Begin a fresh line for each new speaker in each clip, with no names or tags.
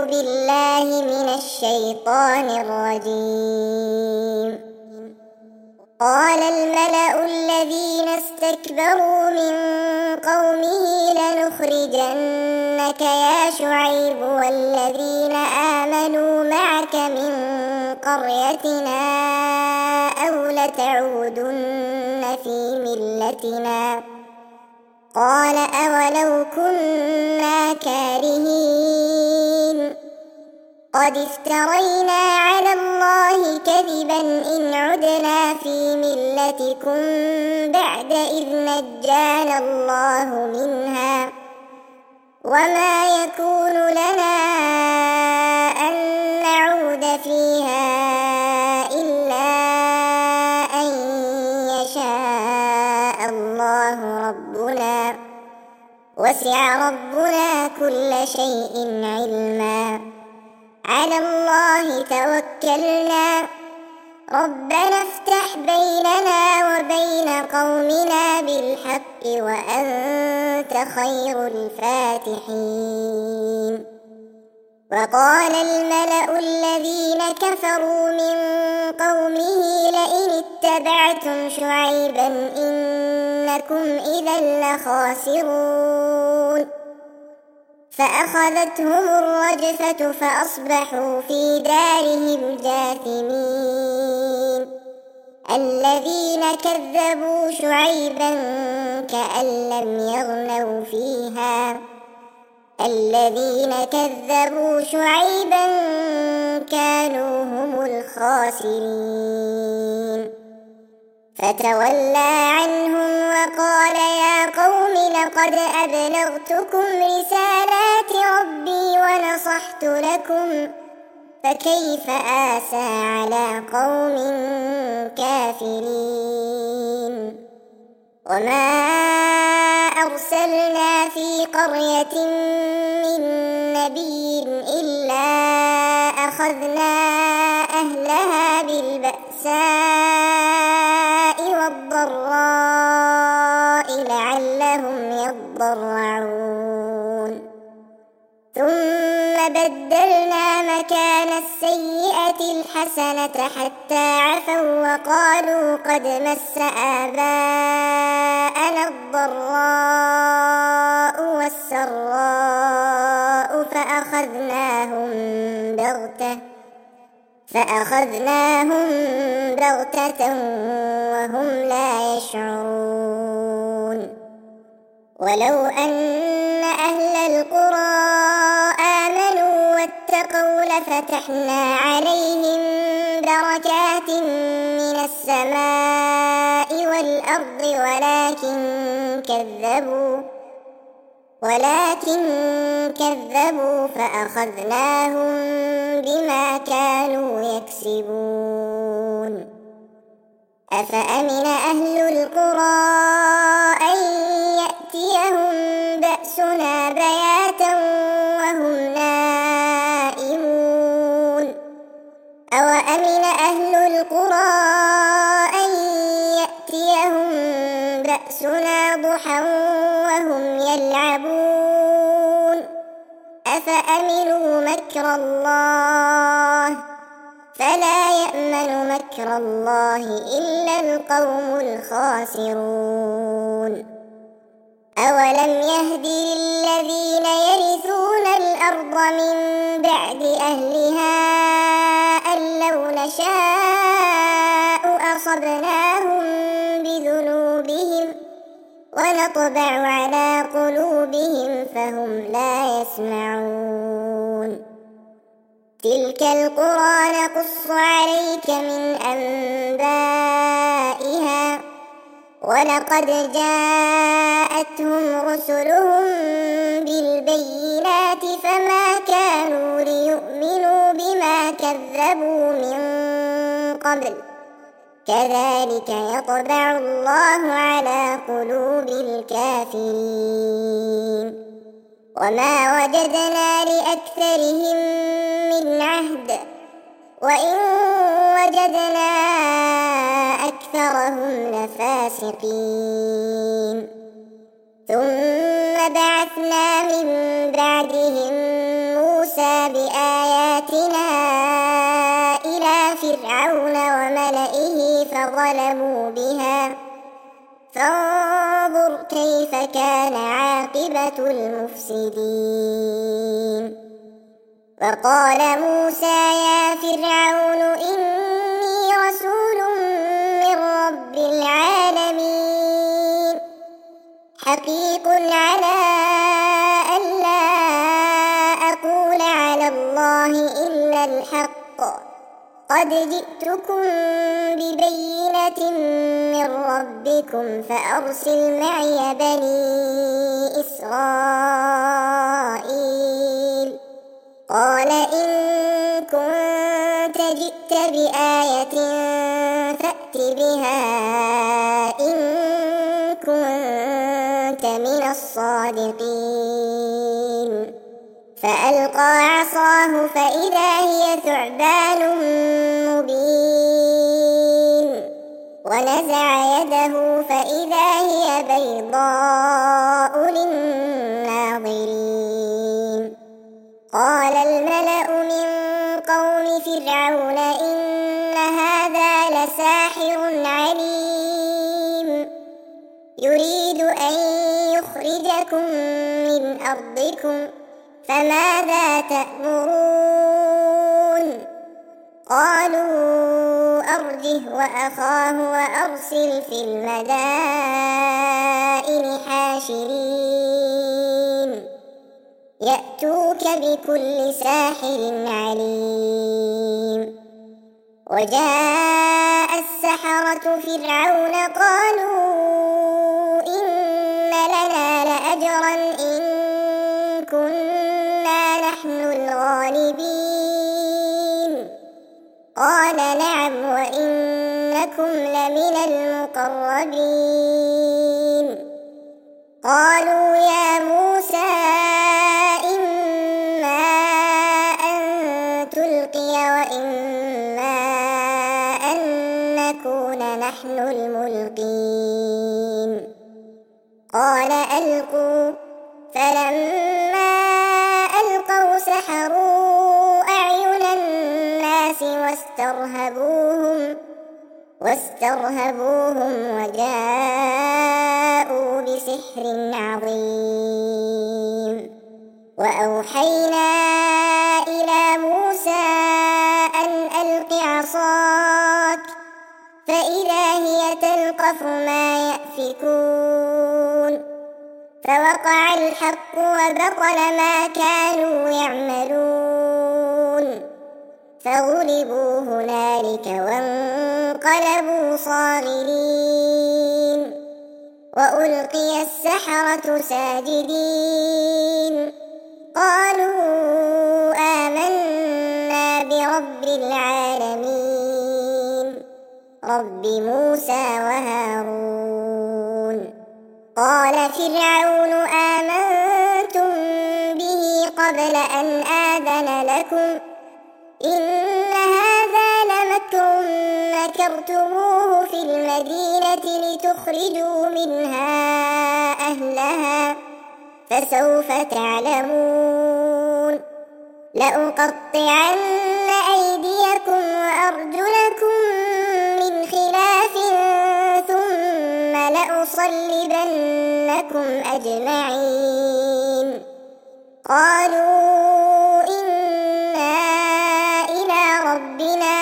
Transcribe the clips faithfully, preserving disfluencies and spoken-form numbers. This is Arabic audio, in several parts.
بالله من الشيطان الرجيم. قال الملأ الذين استكبروا من قومه لنخرجنك يا شعيب والذين آمنوا معك من قريتنا أو لتعودن في ملتنا. قال أولو كنا كارهين قد افترينا على الله كذبا إن عدنا في ملتكم بعد إذ نجانا الله منها وما يكون لنا أن نعود فيها إلا أن يشاء الله ربنا وسع ربنا كل شيء علما. على الله توكلنا ربنا افتح بيننا وبين قومنا بالحق وأنت خير الفاتحين. وقال الملأ الذين كفروا من قومه لئن اتبعتم شعيبا إنكم إذا لخاسرون فأخذتهم الرجفة فأصبحوا في دارهم جاثمين. الذين كذبوا شعيبا كأن لم يغنوا فيها الذين كذبوا شعيبا كانوا هم الخاسرين. فتولى عنهم وقال يا قوم لقد أبلغتكم رسالات ربي ونصحت لكم فكيف آسى على قوم كافرين. وما أرسلنا في قرية من نبي إلا أخذنا أهلها بالبأساء والضراء لعلهم يضرعون ثم بدلنا مكان السيئة الحسنة حتى عفوا وقالوا قد مس آباءنا الضراء والسراء فأخذناهم بغتة فأخذناهم بغتة وهم لا يشعرون. ولو أن أهل القرى آمنوا واتقوا لفتحنا عليهم بركات من السماء والأرض ولكن كذبوا ولكن كذبوا فأخذناهم بما كانوا يكسبون. أفأمن أهل القرى أن يأتيهم بأسنا بياتا وهم نائمون أوأمن أهل القرى أن يأتيهم بأسنا ضحى وهم يلعبون أفأمنوا مكر الله فلا يأمن مكر الله إلا القوم الخاسرون. أولم يهد للذين يرثون الأرض من بعد أهلها أن لو نشاء أصبناهم بذنوبهم ونطبع على قلوبهم فهم لا يسمعون. تلك القرى نقص عليك من أنبائها ولقد جاءتهم رسلهم بالبينات فما كانوا ليؤمنوا بما كذبوا من قبل كذلك يطبع الله على قلوب الكافرين. وما وجدنا لأكثرهم من عهد وإن وجدنا أكثرهم لفاسقين. ثم بعثنا من بعدهم موسى موسى بآياتنا إلى فرعون وملئه فظلموا بها فانظر كيف كان عاقبة المفسدين. وقال موسى يا فرعون إني رسول من رب العالمين حقيق على ألا أقول على الله إلا الحق قد جئتكم ببينة من ربكم فأرسل معي بني إسرائيل. قال إن كنت جئت بآية فأت بها إن كنت من الصادقين. فألقى عصاه فإذا هي ثعبان مبين ونزع يده فإذا هي بيضاء للناظرين. قال الملأ من قوم فرعون إن هذا لساحر عليم يريد أن يخرجكم من أرضكم فماذا تأمرون؟ قالوا أرجه وأخاه وأرسل في المدائن حاشرين يأتوك بكل ساحر عليم. وجاء السحرة فرعون قالوا إن لنا لأجرا إن كنا نحن الغالبين. قال نعم وإنكم لمن المقربين. قالوا يا موسى إما أن تلقي وإما أن نكون نحن الملقين. قال ألقوا فلما ألقوا سحروا أعين الناس واسترهبوهم واسترهبوهم وجاءوا بسحر عظيم. وأوحينا إلى موسى أن ألق عصاك فإذا هي تلقف ما يأفكون. فوقع الحق وبطل ما كانوا يعملون فغلبوا هنالك وانقلبوا صاغرين. وألقي السحرة ساجدين قالوا آمنا برب العالمين رب موسى وهارون. قال فرعون آمنتم به قبل أن آذن لكم إن هذا لمكر مكرتموه في المدينة لتخرجوا منها أهلها فسوف تعلمون. لأقطعن أيديكم وأرجلكم من خلاف ثم لأصلبنكم أجمعين. قالوا إنا إلى ربنا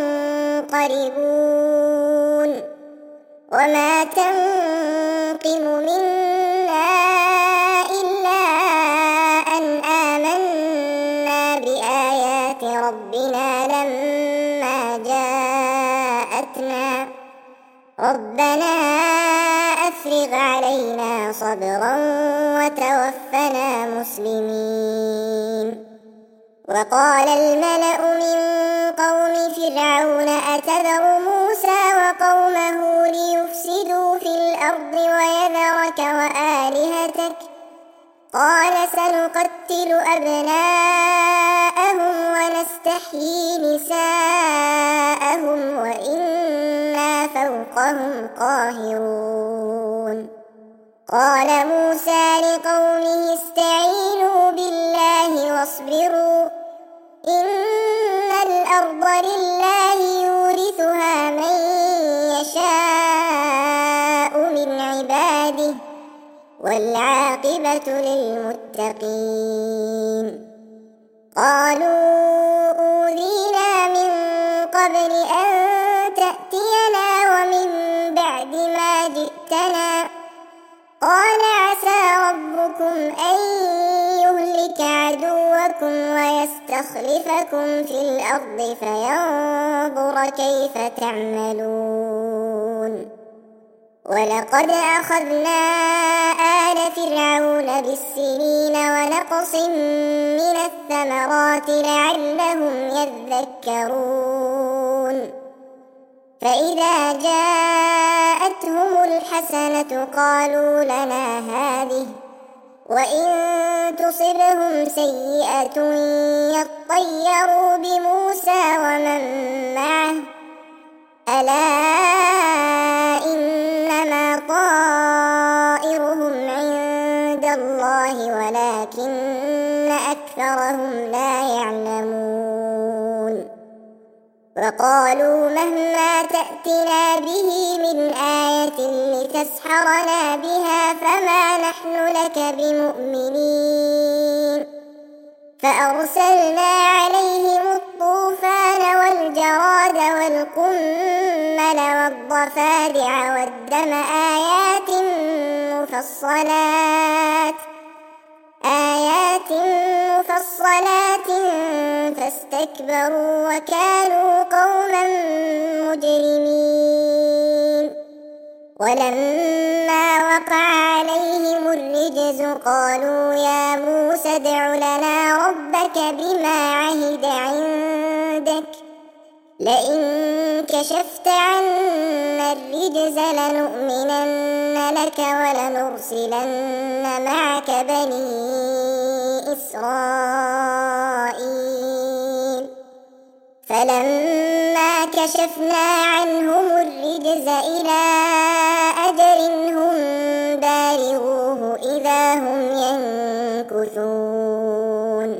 منقلبون. وما تنقم منا إلا أن آمنا بآيات ربنا لما جاءتنا ربنا أفرغ علينا صبرا وتوفنا مسلمين. وقال الملأ من قوم فرعون أتذر موسى وقومه ليفسدوا في الأرض ويذرك وآلهتك قال سنقتل أبناءهم ونستحيي نساءهم وإنا فوقهم قاهرون. قال موسى لقومه استعينوا بالله فاصبروا إن الأرض لله يورثها من يشاء من عباده والعاقبة للمتقين. قالوا أوذينا من قبل أن تأتينا ومن بعد ما جئتنا قال عسى ربكم أن يهلك عدوكم ويستخلفكم في الأرض فينظر كيف تعملون. ولقد أخذنا آل فرعون بالسنين ونقص من الثمرات لعلهم يذكرون. فإذا جاءتهم الحسنة قالوا لنا هذه وإن تصبهم سيئة يطيروا بموسى ومن معه ألا إنما طائرهم عند الله ولكن أكثرهم لا يعلمون. وقالوا مهما تأتنا به من آية لتسحرنا بها فما نحن لك بمؤمنين. فأرسلنا عليهم الطوفان والجراد والقمل والضفادع والدم آيات مفصلات آيات مفصلات فاستكبروا وكانوا قوما مجرمين. ولما وقع عليهم الرجز قالوا يا موسى ادع لنا ربك بما عهد عندك لئن كشفت عنا الرجز لنؤمنن لك ولنرسلن معك بني إسرائيل. فلما كشفنا عنهم الرجز إلى أجل هم بالغوه إذا هم ينكثون.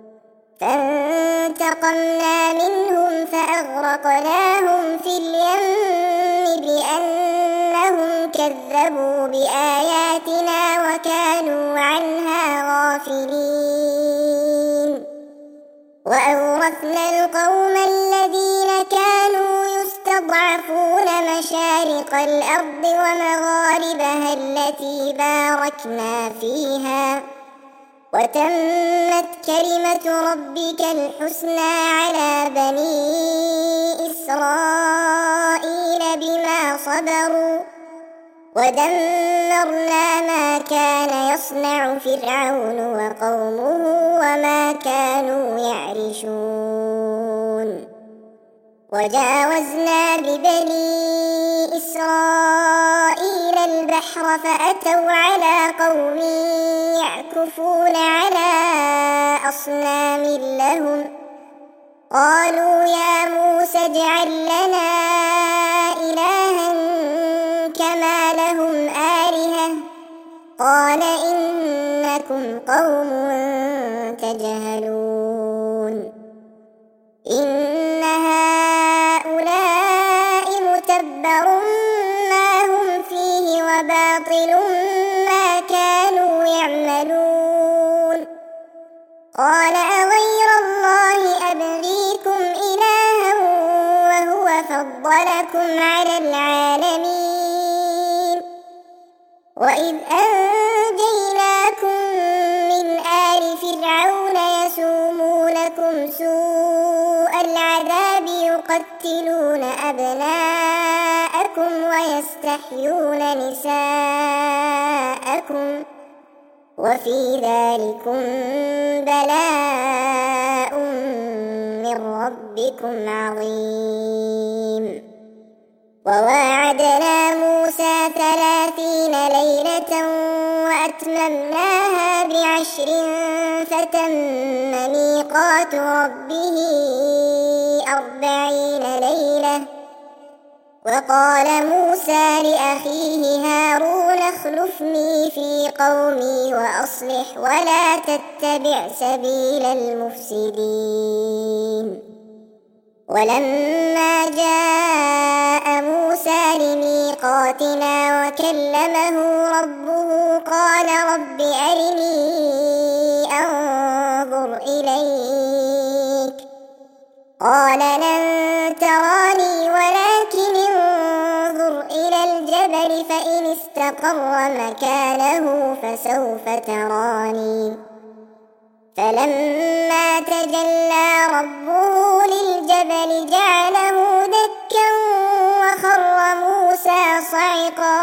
فانتقمنا منهم فأغرقناهم في اليم بأنهم كذبوا بآياتنا وكانوا عنها غافلين. وأورثنا القوم الذين كانوا يستضعفون مشارق الأرض ومغاربها التي باركنا فيها وتمت كلمة ربك الحسنى على بني إسرائيل بما صبروا ودمرنا ما كان يصنع فرعون وقومه وما كانوا يعرشون. وجاوزنا ببني إسرائيل البحر فأتوا على قوم يعكفون على أصنام لهم قالوا يا موسى اجعل لنا إلها كما لهم آلهة قال إنكم قوم تجهلون. إن هؤلاء متبر ما هم فيه وباطل ما كانوا يعملون. قال أغير الله أبغيكم إلها وهو فضلكم على العالمين. وإذ أنجيناكم من آل فرعون يسومونكم سوء العذاب يقتلون أبناءكم ويستحيون نساءكم وفي ذلكم بلاء من ربكم عظيم. وواعدنا موسى ثلاثين ليلة وأتممناها بعشر فتم ميقات ربه أربعين ليلة وقال موسى لأخيه هارون اخلفني في قومي وأصلح ولا تتبع سبيل المفسدين. ولما جاء موسى لميقاتنا وكلمه ربه قال رب أرني أنظر إليك قال لن تراني ولكن انظر إلى الجبل فإن استقر مكانه فسوف تراني. فلما تجلى ربه للجبل جعله دكا وخر موسى صعقا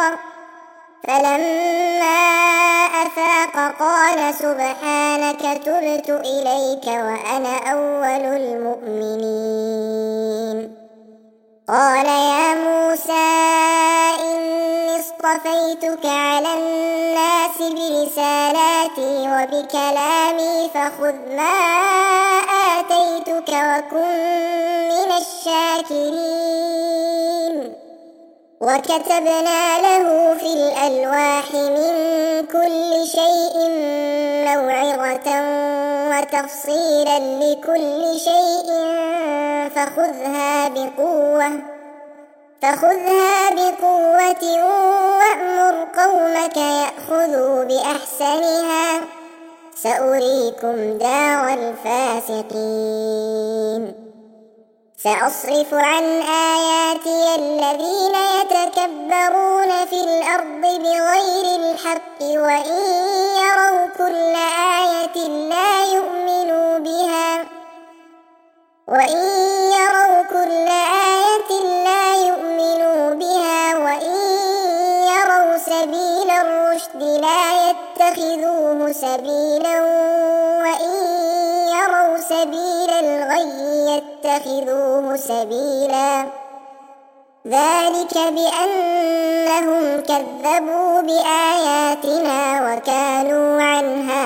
فلما أفاق قال سبحانك تبت إليك وأنا أول المؤمنين. قال يا موسى إني اصطفيتك على الناس برسالاتي وبكلامي فخذ ما آتيتك وكن من الشاكرين. وكتبنا له في الألواح من كل شيء موعظة وتفصيلا لكل شيء فخذها بقوة فخذها بقوة وأمر قومك يأخذوا بأحسنها سأريكم دار الفاسقين. سأصرف عن آياتي الذين يتكبرون في الأرض بغير الحق وإن يروا كل آية لا يؤمنوا بها وإن يروا كل آية لا يؤمنوا بها وإن يروا سبيل الرشد لا يتخذوه سبيلا وإن يروا سبيل الغي يتخذوه سبيلا ذلك بأنهم كذبوا بآياتنا وكانوا عنها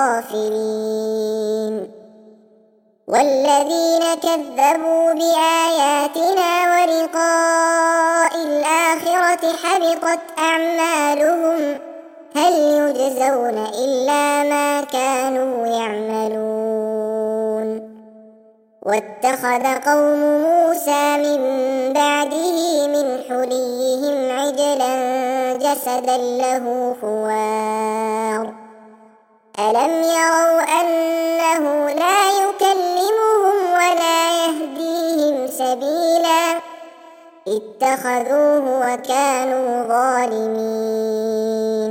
غافلين. والذين كذبوا بآياتنا ولقاء الآخرة حبطت أعمالهم هل يجزون إلا ما كانوا يعملون. واتخذ قوم موسى من بعده من حليهم عجلا جسدا له خوار ألم يروا أنه لا يكلمهم ولا يهديهم سبيلا اتخذوه وكانوا ظالمين.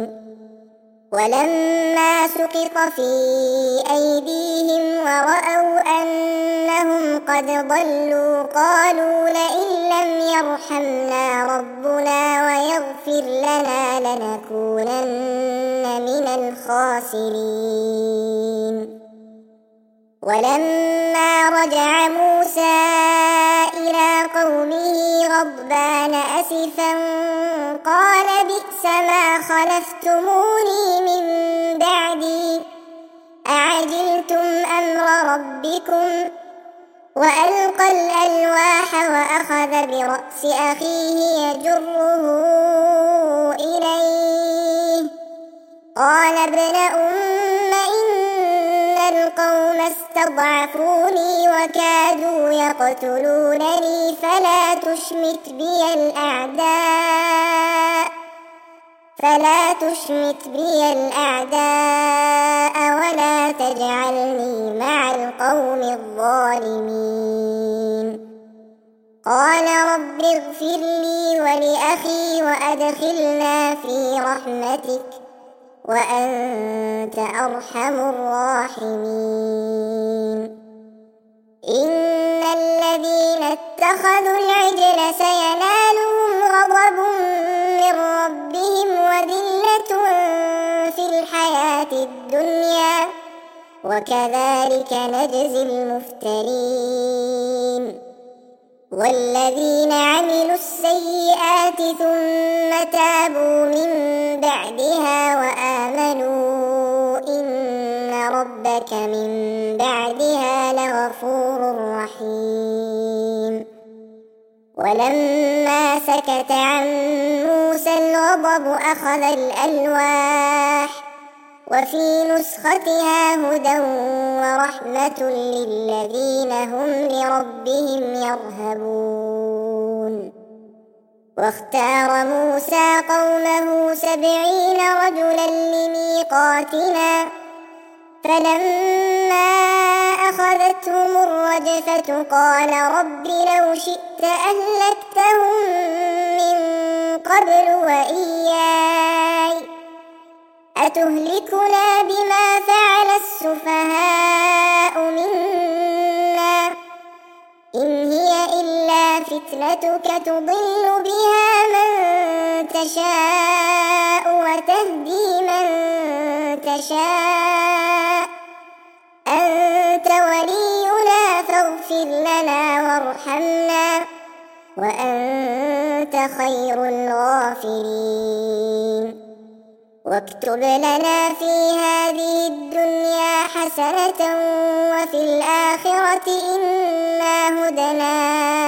ولما سقط في أيديهم ورأوا أنهم قد ضلوا قالوا لئن لم يرحمنا ربنا ويغفر لنا لنكونن من الخاسرين. ولما رجع موسى إلى قومه غضبان أسفا قال بئس ما خلفتموني من بعدي أعجلتم أمر ربكم وألقى الألواح وأخذ برأس أخيه يجره إليه قال ابن أم إن القوم استضعفوني وكادوا يقتلونني فلا تشمت بي الأعداء فلا تشمت بي الأعداء ولا تجعلني مع القوم الظالمين. قال رب اغفر لي ولأخي وأدخلنا في رحمتك وأنت أرحم الراحمين. إن الذين اتخذوا العجل سينالهم غضب من ربهم وذلة في الحياة الدنيا وكذلك نجزي المفترين. والذين عملوا السيئات ثم تابوا من بعدها وآمنوا إن ربك من بعدها لغفور رحيم. ولما سكت عن موسى الغضب أخذ الألواح وفي نسختها هدى ورحمة للذين هم لربهم يرهبون. واختار موسى قومه سبعين رجلا لميقاتنا فلما أخذتهم الرجفة قال رب لو شئت أهلكتهم من قبل وإياي أتهلكنا بما فعل السفهاء منا إن هي إلا فتنتك تضل بها من تشاء وتهدي من تشاء أنت ولينا فاغفر لنا وارحمنا وأنت خير الغافرين. واكتب لنا في هذه الدنيا حسنة وفي الآخرة إنا هدنا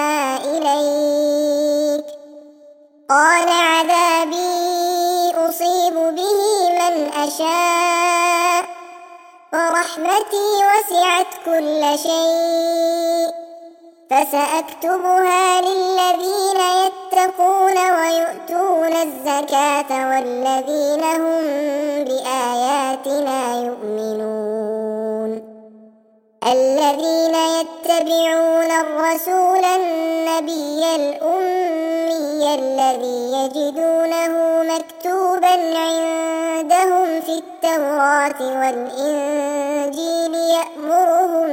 إليك قال عذابي أصيب به من أشاء ورحمتي وسعت كل شيء فسأكتبها للذين يتقون ويؤتون الزكاة والذين هم بآياتنا يؤمنون. الذين يتبعون الرسول النبي الأمي الذي يجدونه مكتوبا عندهم في التوراة والإنجيل يأمرهم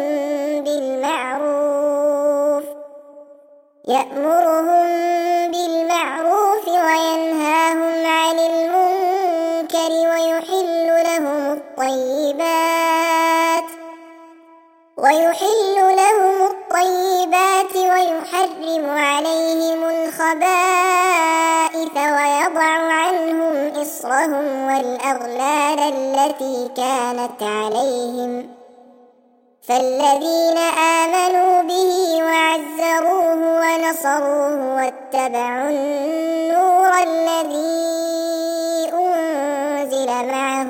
بالمعروف يأمرهم بالمعروف وينهاهم عن المنكر ويحل لهم الطيبات ويحل لهم الطيبات ويحرم عليهم الخبائث ويضع عنهم إصرهم والأغلال التي كانت عليهم فالذين آمنوا به وعزروه ونصروه واتبعوا النور الذي أنزل معه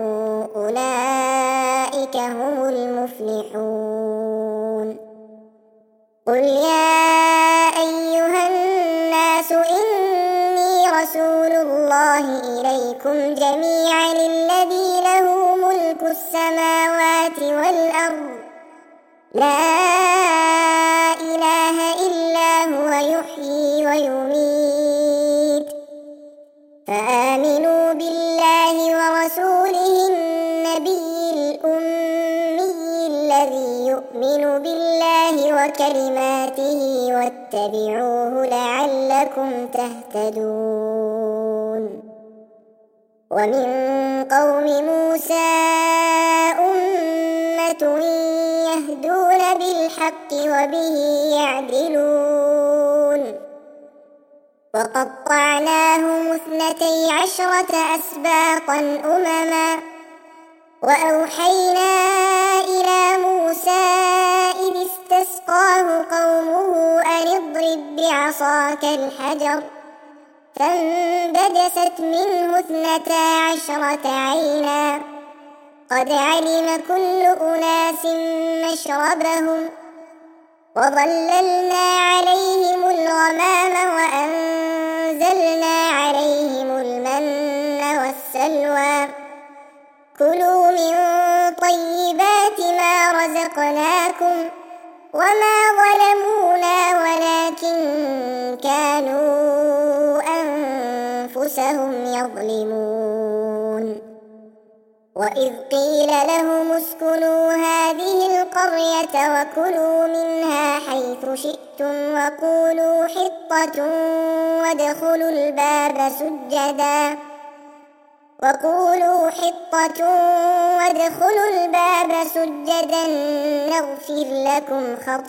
أولئك هم المفلحون. قل يا أيها الناس إني رسول الله إليكم جميعا الذي له ملك السماوات والأرض لا إله إلا هو يحيي ويميت فآمنوا بالله ورسوله النبي الأمي الذي يؤمن بالله وكلماته واتبعوه لعلكم تهتدون. ومن قوم موسى أمة يهدون بالحق وبه يعدلون. وقطعناهم اثنتي عشرة أسباطا أمما وأوحينا إلى موسى إذ استسقاه قومه أن اضرب بعصاك الحجر فانبجست منه اثنتا عشرة عينا قد علم كل أناس مشربهم وظللنا عليهم الغمام وأنزلنا عليهم المن والسلوى كلوا من طيبات ما رزقناكم وما ظلمونا ولكن كانوا أنفسهم يظلمون. وإذ قيل لهم اسكنوا هذه القرية وكلوا منها حيث شئتم وقولوا حطة وادخلوا الباب سجدا وقولوا حطة وادخلوا الباب سجدا نغفر لكم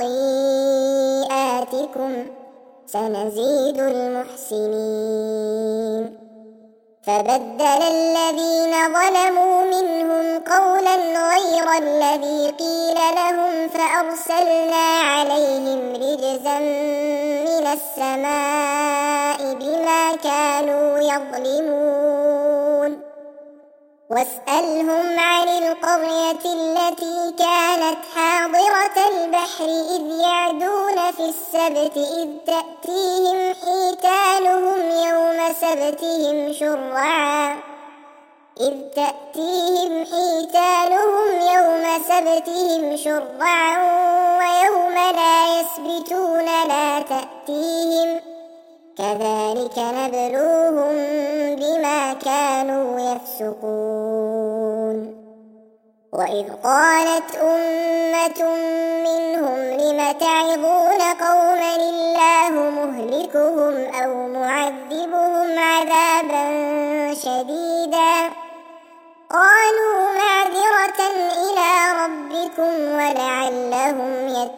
خطيئاتكم سنزيد المحسنين. فبدل الذين ظلموا منهم قولا غير الذي قيل لهم فأرسلنا عليهم رجزا من من السماء بما كانوا يظلمون واسألهم عن القرية التي كانت حاضرة البحر إذ يعدون في السبت إذ تأتيهم حيتانهم يوم سبتهم شرعا إذ تأتيهم حيتانهم يوم سبتهم شرعا ويوم لا يسبتون لا تأتيهم كذلك نبلوهم بما كانوا يفسقون وإذ قالت أمة منهم لم تعظون قوما الله مهلكهم أو معذبهم عذابا شديدا قالوا معذرة إلى ربكم ولعلهم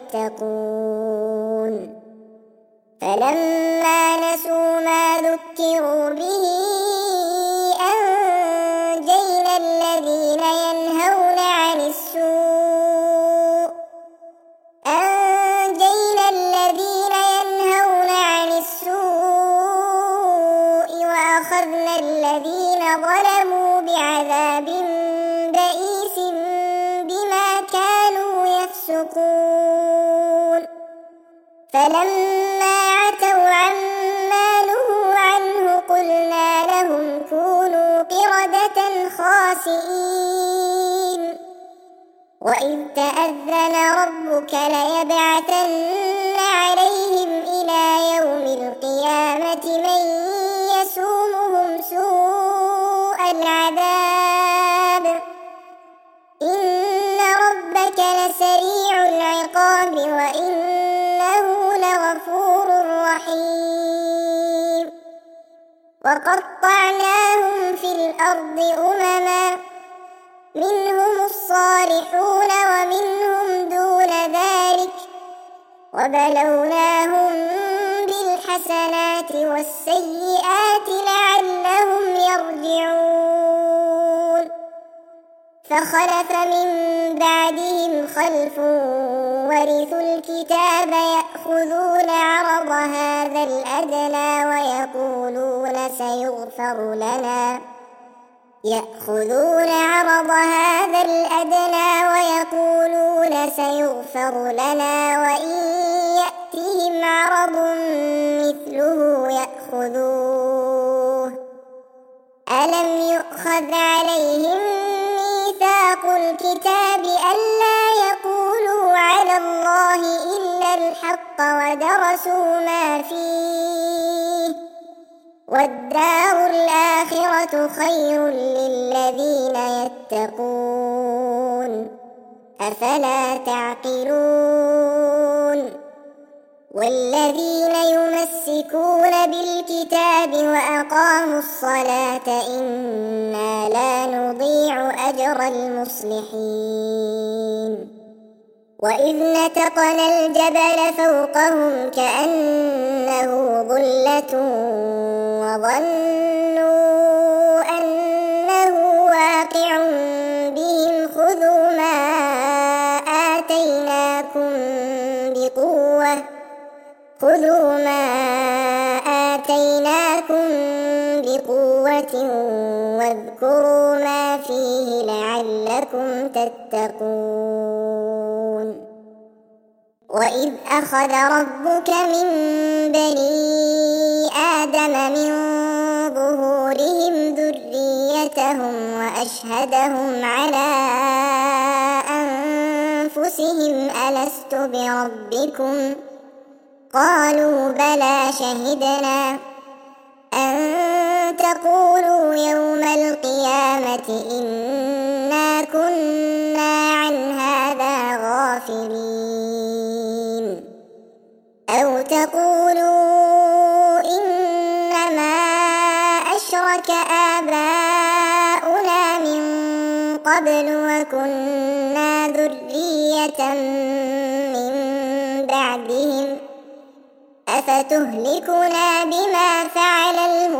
يتقون فلما نسوا ما ذكروا به أنجينا الذين ينهون عن السوء أنجينا الذين ينهون عن السوء وأخذنا الذين ظلموا بعذاب بئيس بما كانوا يفسقون فلما عتوا عما نهوا عنه قلنا لهم كونوا قردة خاسئين وإذ تأذن ربك ليبعثن عليهم إلى يوم القيامة من يسومهم سوء العذاب إن ربك لسريع العقاب وإنه لغفور رحيم وقطعناهم في الأرض أمما منهم الصالحون ومنهم دون ذلك وبلوناهم بالحسنات والسيئات لعلهم يرجعون فخلف من بعدهم خلف ورثوا الكتاب يأخذون عرض هذا الأدنى ويقولون سيغفر لنا يأخذون عرض هذا الأدنى ويقولون سيغفر لنا وإن يأتهم عرض مثله يأخذوه ألم يؤخذ عليهم ميثاق الكتاب ألا يقولوا على الله إلا الحق ودرسوا ما فيه والدار الآخرة خير للذين يتقون أفلا تعقلون والذين يمسكون بالكتاب وأقاموا الصلاة إنا لا نضيع أجر المصلحين وإذ نتقنا الجبل فوقهم كأنه ظلة وظنوا أنه واقع بهم خذوا ما آتيناكم بقوة خذوا ما آتيناكم بقوة واذكروا ما فيه لعلكم تتقون وإذ أخذ ربك من بني آدم من ظهورهم ذريتهم وأشهدهم على أنفسهم ألست بربكم قالوا بلى شهدنا أن تقولوا يوم القيامة إنا كنا عن هذا غافلين أو تقولوا إنما أشرك آباؤنا من قبل وكنا ذرية من بعدهم أفتهلكنا بما فعل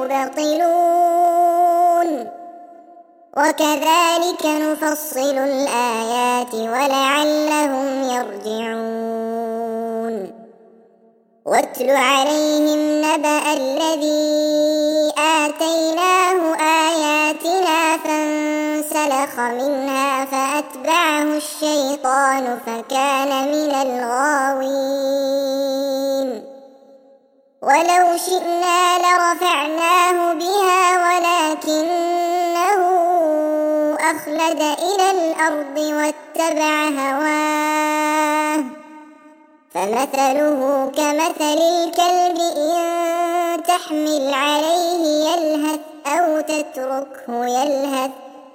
المبطلون وكذلك نفصل الآيات ولعلهم يرجعون واتل عليهم نبأ الذي آتيناه آياتنا فانسلخ منها فأتبعه الشيطان فكان من الغاوين ولو شئنا لرفعناه بها ولكنه أخلد إلى الأرض واتبع هواه فمثله كمثل الكلب إن تحمل عليه يلهث أو تتركه يلهث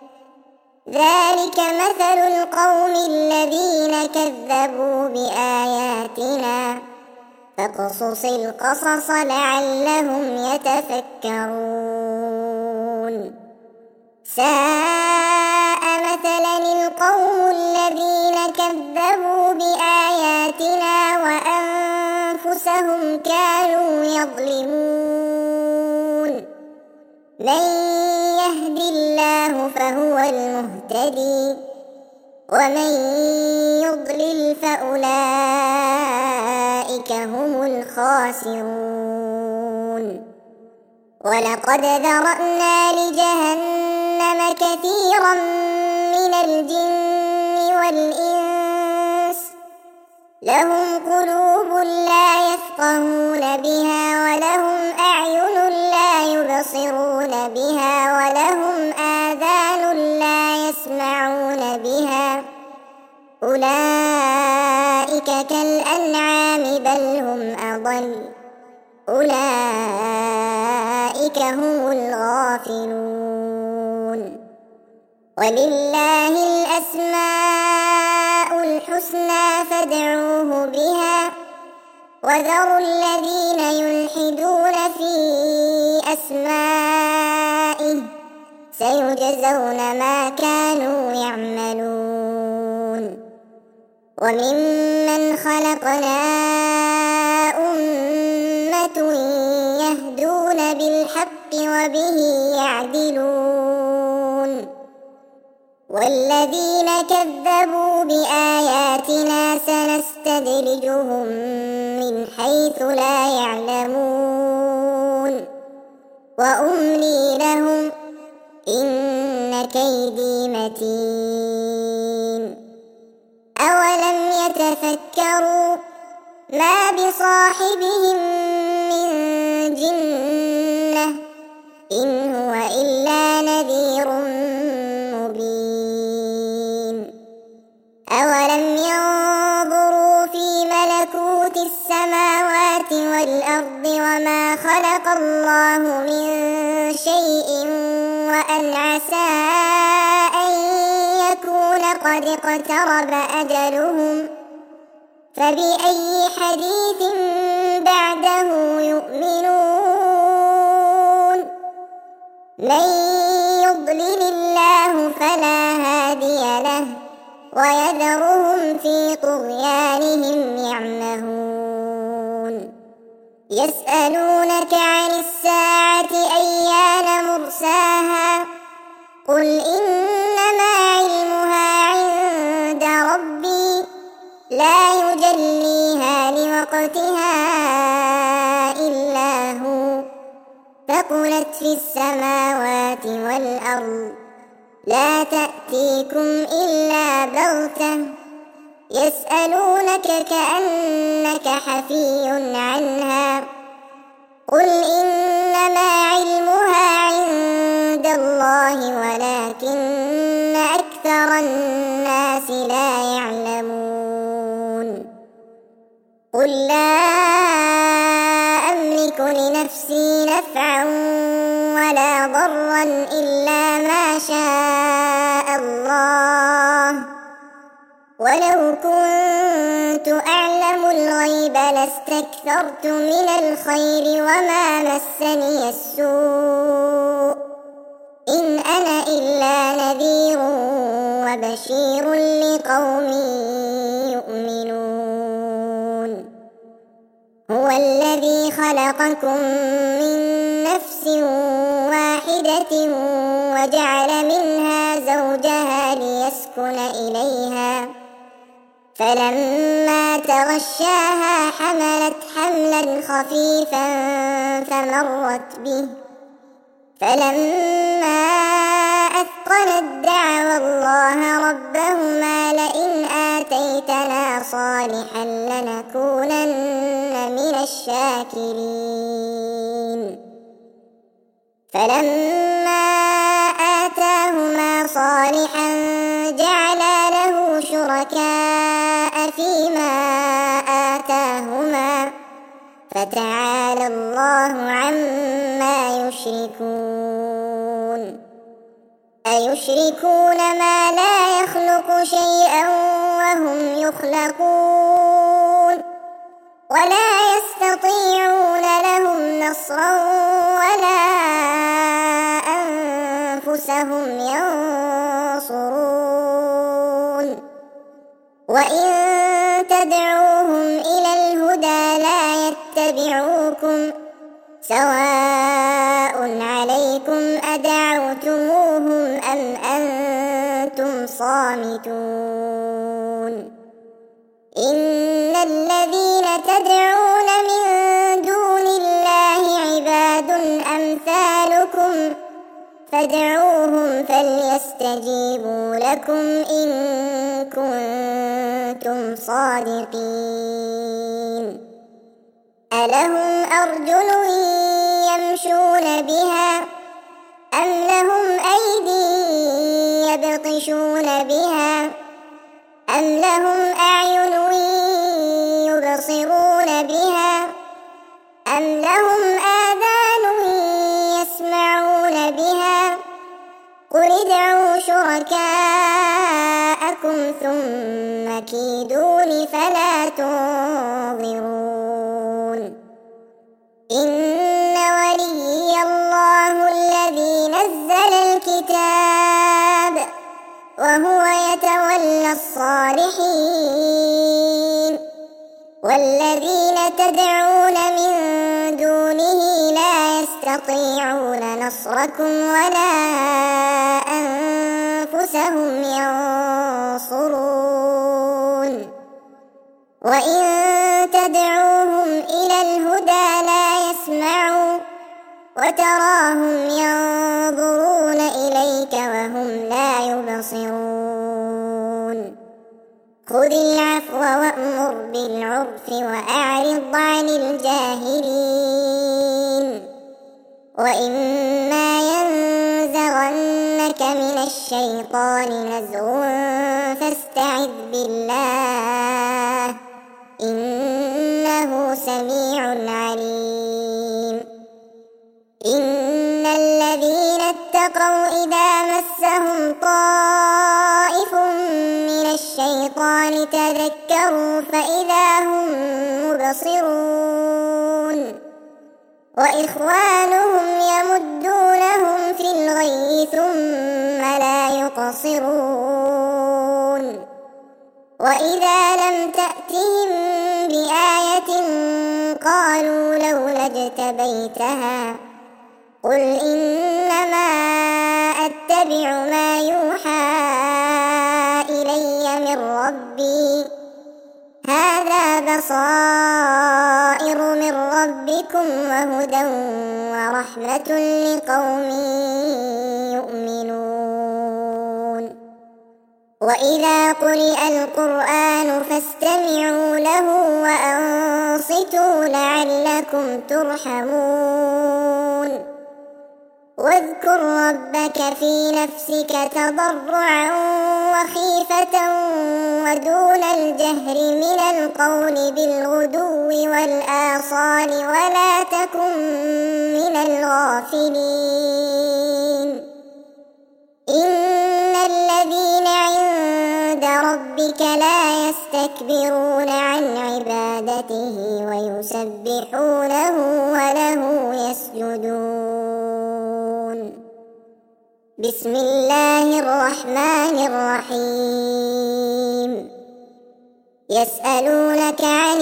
ذلك مثل القوم الذين كذبوا بآياتنا فاقصص القصص لعلهم يتفكرون ساء مثلا القوم الذين كذبوا بآياتنا وأنفسهم كانوا يظلمون من يهد الله فهو المهتدي ومن يضلل فأولئك هم الخاسرون ولقد ذرأنا لجهنم كثيرا من الجن والإنس لهم قلوب لا يفقهون بها ولهم أعين لا يبصرون بها ولهم آذان لا يسمعون بها أولئك كالأنعام بل هم أضل أولئك هم الغافلون ولله الأسماء الحسنى فادعوه بها وذروا الذين يلحدون في أسمائه سيجزون ما كانوا يعملون وممن خلقنا أمة يهدون بالحق وبه يعدلون والذين كذبوا بآياتنا سنستدرجهم من حيث لا يعلمون وأملي لهم إن كيدي متين أولم يتفكروا ما بصاحبهم من جنة إن هو إلا نذير مبين أولم ينظروا في ملكوت السماوات والأرض وما خلق الله من شيء وأن عسى أن يكون قد اقترب أجلهم فبأي حديث بعده يؤمنون من يضلل الله فلا هادي له ويذرهم في طغيانهم يعمهون يسألونك عن الساعة أيان مرساها قل إنما علمها عند ربي لا يجليها لوقتها إلا هو ثقلت في السماوات والأرض لا تأتيكم إلا بغتة يسألونك كأنك حفي عنها قل إنما علمها عند الله ولكن أكثر الناس لا يعلمون قل لا أملك لنفسي نفعا ولا ضرا إلا ما شاء الله ولو كنت أعلم الغيب لاستكثرت من الخير وما مسني السوء إن أنا إلا نذير وبشير لقوم يؤمنون هو الذي خلقكم من نفس واحدة وجعل منها زوجها ليسكن إليها فلما تغشاها حملت حملا خفيفا فمرت به فلما أثقلت دعوا الله ربهما لئن آتيتنا صالحا لنكونن من الشاكرين فلما آتاهما صالحا جعلا له شركاء فيما آتاهما فتعالى الله عما يشركون أيشركون ما لا يخلق شيئا وهم يخلقون ولا يستطيعون لهم نصرا ولا أنفسهم ينصرون وإن تدعوهم إلى الهدى لا يتبعوكم سواء عليكم أدعوتموهم أم أنتم صامتون إن الذين تدعون من دون الله عباد أمثالكم فادعوهم فليستجيبوا لكم إن كنتم صادقين ألهم أرجل يمشون بها أم لهم أيدي يبطشون بها أم لهم أعين يبصرون بها أم لهم آذان يسمعون بها قل ادعوا شركاءكم ثم كيدون فلا تنظرون إن وليي الله الذي نزل الكتاب وهو يتولى الصالحين والذين تدعون من دونه لا يستطيعون نصركم ولا أنفسهم ينصرون وإن تدعوهم إلى الهدى لا يسمعوا وتراهم ينظرون إليك وهم لا يبصرون خذ العفو وأمر بالعرف وأعرض عن الجاهلين وإما ينزغنك من الشيطان نزغ فاستعذ بالله إنه سميع عليم إن الذين اتقوا إذا مسهم طائف من الشيطان تذكروا فإذا هم مبصرون وإخوانهم يمدونهم في الغي ثم لا يقصرون وإذا لم تأتهم بآية قالوا لولا اجتبيتها قل إنما أتبع ما يوحى إلي من ربي هذا بصائر من ربكم وهدى ورحمة لقوم يؤمنون وإذا قرئ القرآن فاستمعوا له وأنصتوا لعلكم ترحمون واذكر ربك في نفسك تضرعا وخيفة ودون الجهر من القول بالغدو والآصال ولا تكن من الغافلين إن الذين عند ربك لا يستكبرون عن عبادته ويسبحونه وله يسجدون بسم الله الرحمن الرحيم يسألونك عن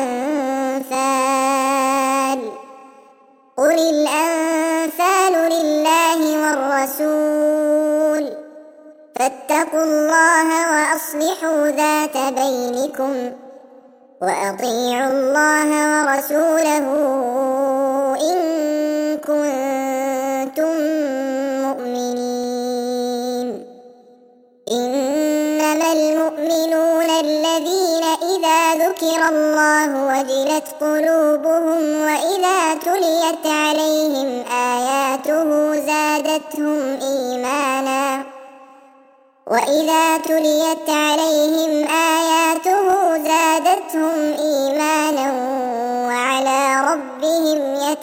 الأنفال قل الأنفال لله والرسول فاتقوا الله وأصلحوا ذات بينكم وأطيعوا الله ورسوله إن كنتم مؤمنين. إنما المؤمنون الذين إذا ذكر الله وجلت قلوبهم وإذا تليت عليهم آياته زادتهم إيمانا وإذا تليت عليهم آياته زادتهم إيمانا وعلى ربهم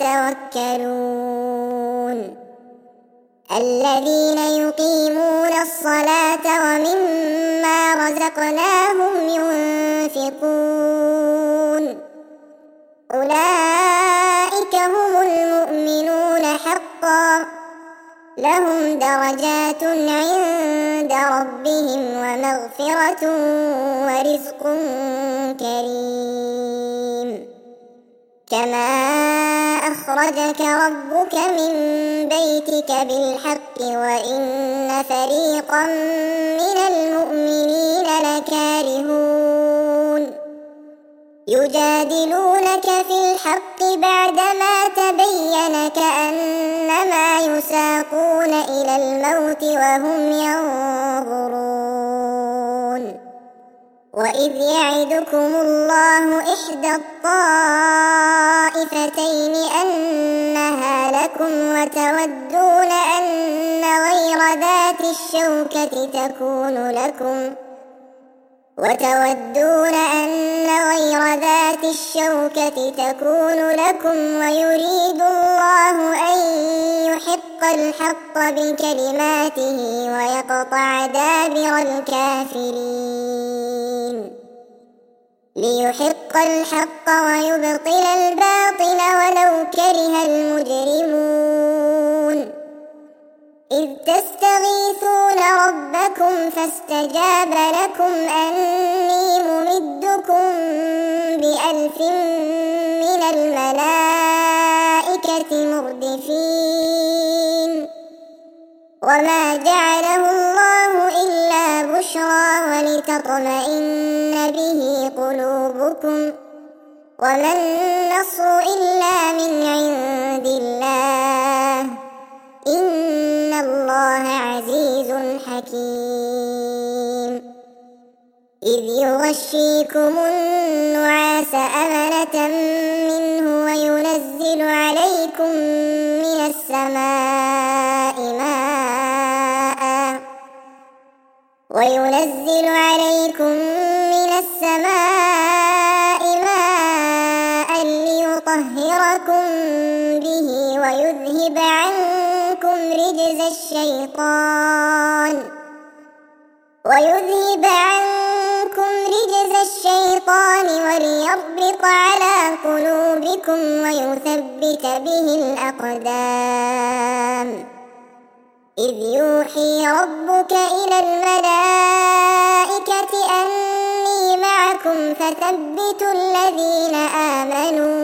يتوكلون. الذين يقيمون الصلاة ومما رزقناهم ينفقون أولئك هم المؤمنون حقا لهم درجات عند ربهم ومغفرة ورزق كريم. كما أخرجك ربك من بيتك بالحق وإن فريقا من المؤمنين لكارهون يجادلونك في الحق بعدما تبين كأنما يساقون إلى الموت وهم ينظرون. وإذ يعدكم الله إحدى الطائفتين أنها لكم وتودون أن غير ذات الشوكة تكون لكم وتودون أن غير ذات الشوكة تكون لكم ويريد الله أن يحق الحق بكلماته ويقطع دابر الكافرين ليحق الحق ويبطل الباطل ولو كره المجرمون. إذ تستغيثون ربكم فاستجاب لكم أني ممدكم بألف من الملائكة مردفين. وما جعله الله إلا بشرى ولتطمئن به قلوبكم وما النصر إلا من عند الله إن الله عزيز حكيم. إذ يغشيكم النعاس أمنة منه وينزل عليكم من السماء ماء وينزل عليكم من السماء ماء ليطهركم به ويذهب عنكم رجز الشيطان ويذهب عنكم رجز الشيطان وليربط على قلوبكم ويثبت به الأقدام. إذ يوحي ربك إلى الملائكة أني معكم فثبتوا الذين آمنوا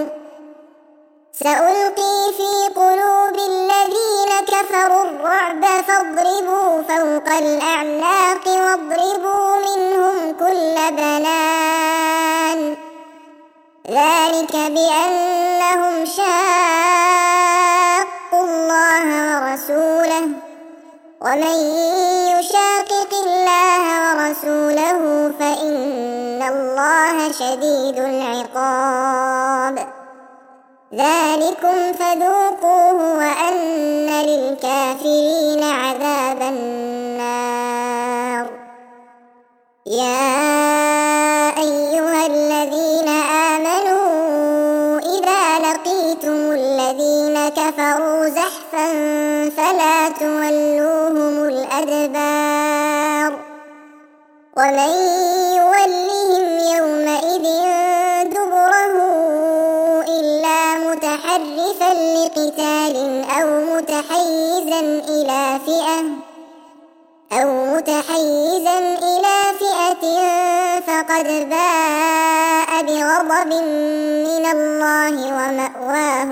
سألقي في قلوب الذين كفروا الرعب فاضربوا فوق الأعناق واضربوا منهم كل بنان ذلك بأنهم شاقوا الله ورسوله ومن يشاقق الله ورسوله فإن الله شديد العقاب. ذلكم فذوقوه وأن للكافرين عذاب النار. يا أيها الذين آمنوا إذا لقيتم الذين كفروا زحفا فلا تولوهم الأدبار ومن يولهم يومئذ دبره إلا متحرفا لقتال أو متحيزا إلى فئة أو متحيزا إلى فئة فقد باء بغضب من الله ومأواه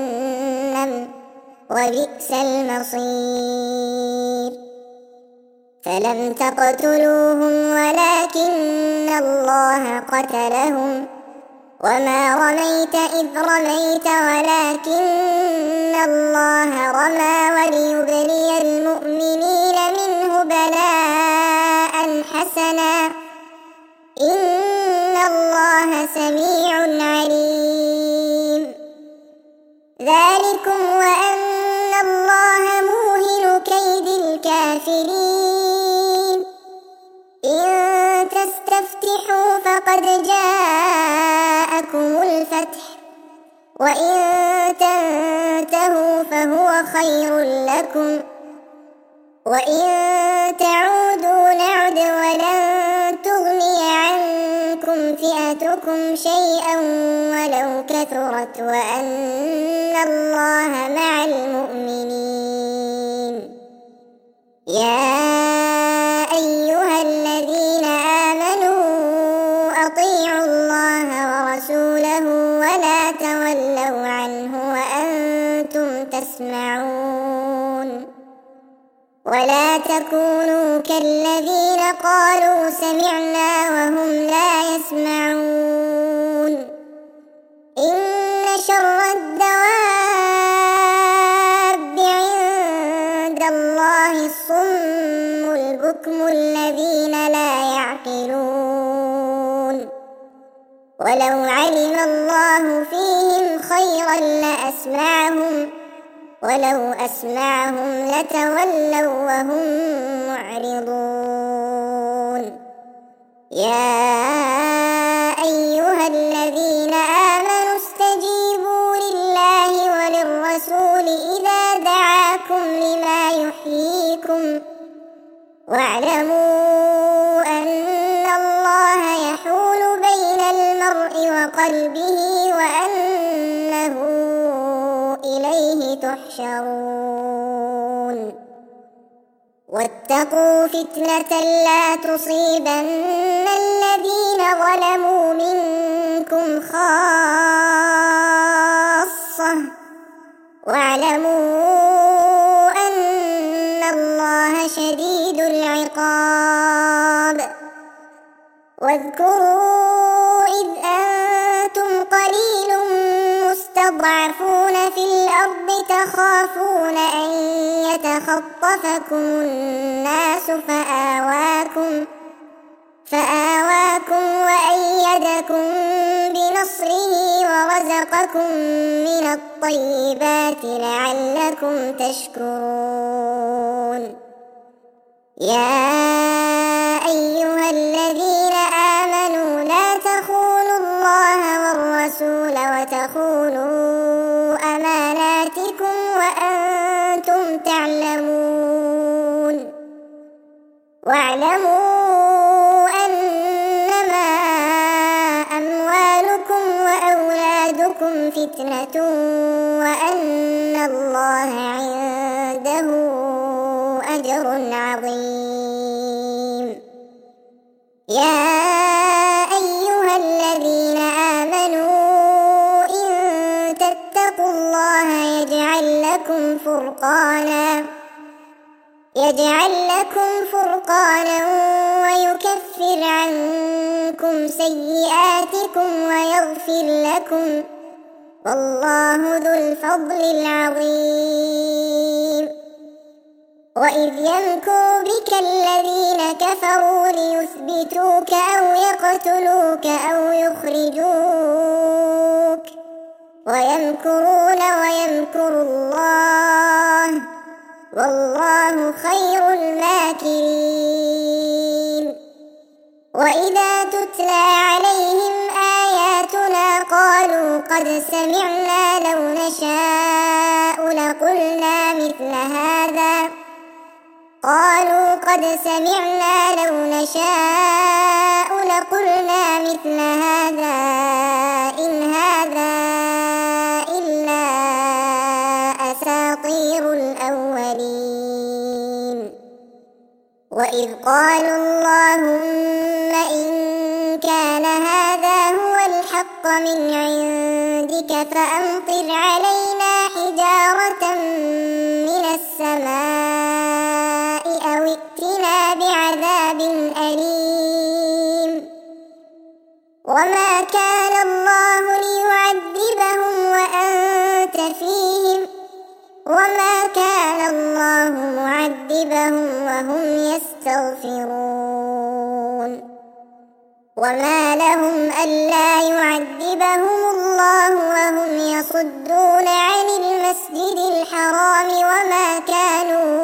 جهنم وبئس المصير. فلم تقتلوهم ولكن الله قتلهم وما رميت إذ رميت ولكن الله رمى وليبلي المؤمنين منه بلاء حسنا إن الله سميع عليم. ذلكم وأن الله موهن كيد الكافرين. إن تستفتحوا فقد جاءكم الفتح وإن تنتهوا فهو خير لكم وإن تعودوا نعد ولن تغني عنكم فئتكم شيئا ولو كثرت وأن الله مع المؤمنين. يا أيها الذين آمنوا أطيعوا الله ورسوله ولا تولوا عنه وأنتم تسمعون ولا تكونوا كالذين قالوا سمعنا وهم لا يسمعون. إن شر الدواب عند الله الصم البكم الذين لا يعقلون. ولو علم الله فيهم خيرا لأسمعهم ولو أسمعهم لتولوا وهم معرضون. يا أيها الذين آمنوا استجيبوا لله وللرسول إذا دعاكم لما يحييكم واعلموا أن الله يحول بين المرء وقلبه وأنه إليه تحشرون. واتقوا فتنة لا تصيبن الذين ظلموا منكم خاصة واعلموا أن الله شديد العقاب. واذكروا إذ أنتم قليل مستضعفون في الأرض تخافون أن يتخطفكم الناس فآواكم فآواكم وأيدكم بنصره ورزقكم من الطيبات لعلكم تشكرون. يا أيها الذين آمنوا لا تخونوا الله والرسول وتخونوا أماناتكم وأنتم تعلمون. واعلموا أنما أموالكم وأولادكم فتنة وأن الله عنده أجر عظيم. يا أيها الذين آمنوا إن تتقوا الله يجعل لكم فرقانا يجعل لكم فرقانا ويكفر عنكم سيئاتكم ويغفر لكم والله ذو الفضل العظيم. وإذ يمكر بك الذين كفروا ليثبتوك أو يقتلوك أو يخرجوك ويمكرون ويمكر الله والله خير الماكرين. وإذا تتلى عليهم آياتنا قالوا قد سمعنا لو نشاء لقلنا مثل هذا قالوا قد سمعنا لو نشاء لقلنا مثل هذا إن هذا إلا أساطير الأولين. وإذ قالوا اللهم إن كان هذا هو الحق من عندك فأمطر علينا حجارة من السماء أو ائتنا عذاب أليم. وما كان الله ليعذبهم وأنت فيهم وما كان الله معذبهم وهم يستغفرون. وما لهم ألا يعذبهم الله وهم يصدون عن المسجد الحرام وما كانوا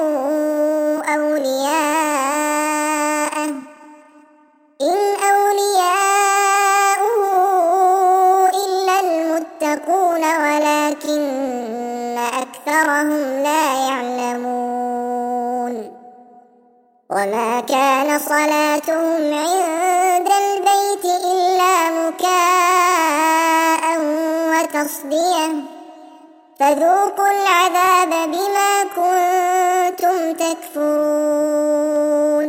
أولياءه إن أولياؤه إلا المتقون ولكن أكثرهم لا يعلمون. وما كان صلاتهم عند البيت إلا مكاء وتصدية فذوقوا العذاب بما كنتم تكفرون.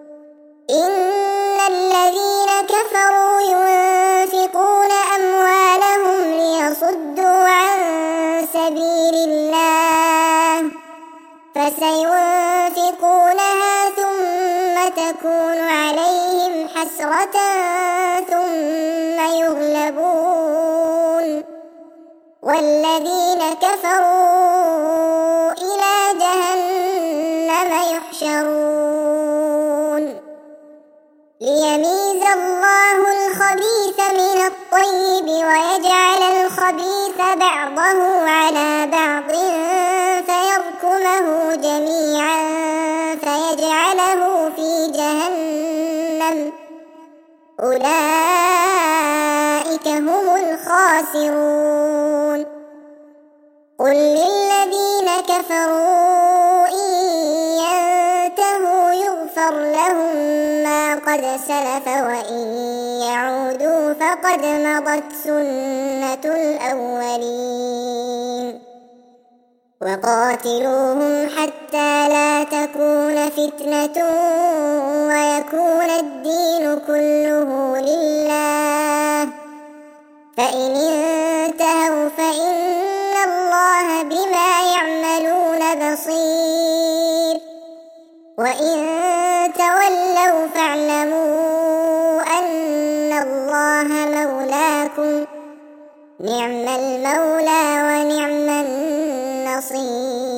إن الذين كفروا ينفقون أموالهم ليصدوا عن سبيل الله فسينفقونها ثم تكون عليهم حسرة ثم يغلبون والذين كفروا إلى جهنم يحشرون. ليميز الله الخبيث من الطيب ويجعل الخبيث بعضه على بعض فيركمه جميعا فيجعله في جهنم أولئك هم الخاسرون. قل للذين كفروا إن ينتهوا يغفر لهم ما قد سلف وإن يعودوا فقد مضت سنة الأولين. وقاتلوهم حتى لا تكون فتنة ويكون الدين كله لله فإن انتهوا فإن الله بما يعملون بصير وإن تولوا فاعلموا أن الله مولاكم نعم المولى ونعم النصير.